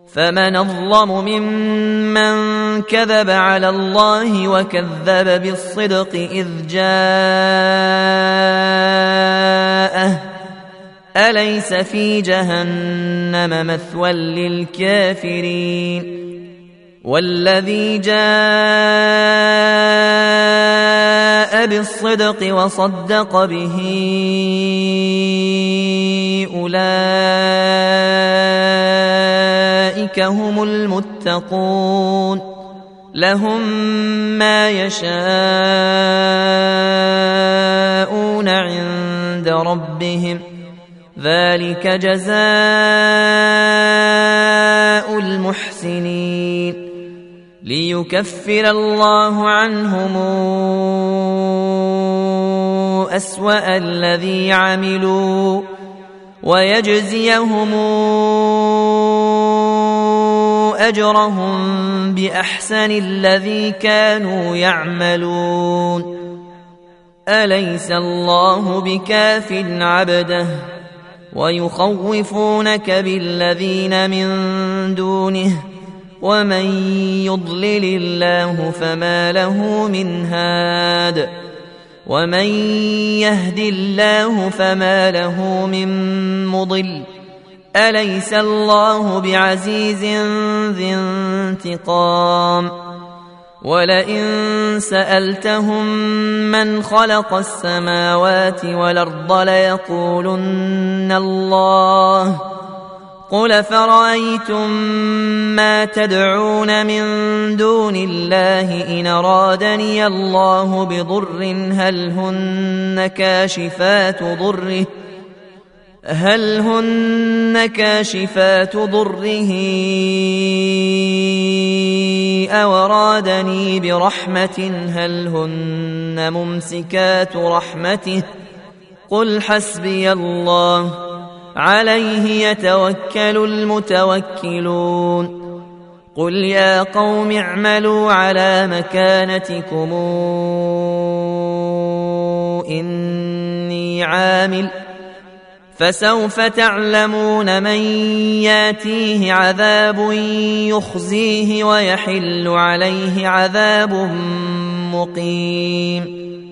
فمن أظلم ممن كذب على الله وكذب بالصدق إذ جاءه أليس في جهنم مثوى للكافرين والذي جاء بالصدق وصدق به أولئك هم المتقون لهم ما يشاءون عند ربهم ذلك جزاء المحسنين ليكفر الله عنهم أسوأ الذي عملوا ويجزيهم أجرهم بأحسن الذي كانوا يعملون أليس الله بكاف عبده ويخوفونك بالذين من دونه ومن يضلل الله فما له من هاد ومن يهد الله فما له من مضل أليس الله بعزيز ذي انتقام ولئن سألتهم من خلق السماوات والأرض ليقولن الله قل فرأيتم ما تدعون من دون الله إن أرادني الله بضر هل هن كاشفات ضره أو أرادني برحمة هل هن ممسكات رحمته قل حسبي الله عليه يتوكل المتوكلون قل يا قوم اعملوا على مكانتكم إني عامل فسوف تعلمون من ياتيه عذاب يخزيه ويحل عليه عذاب مقيم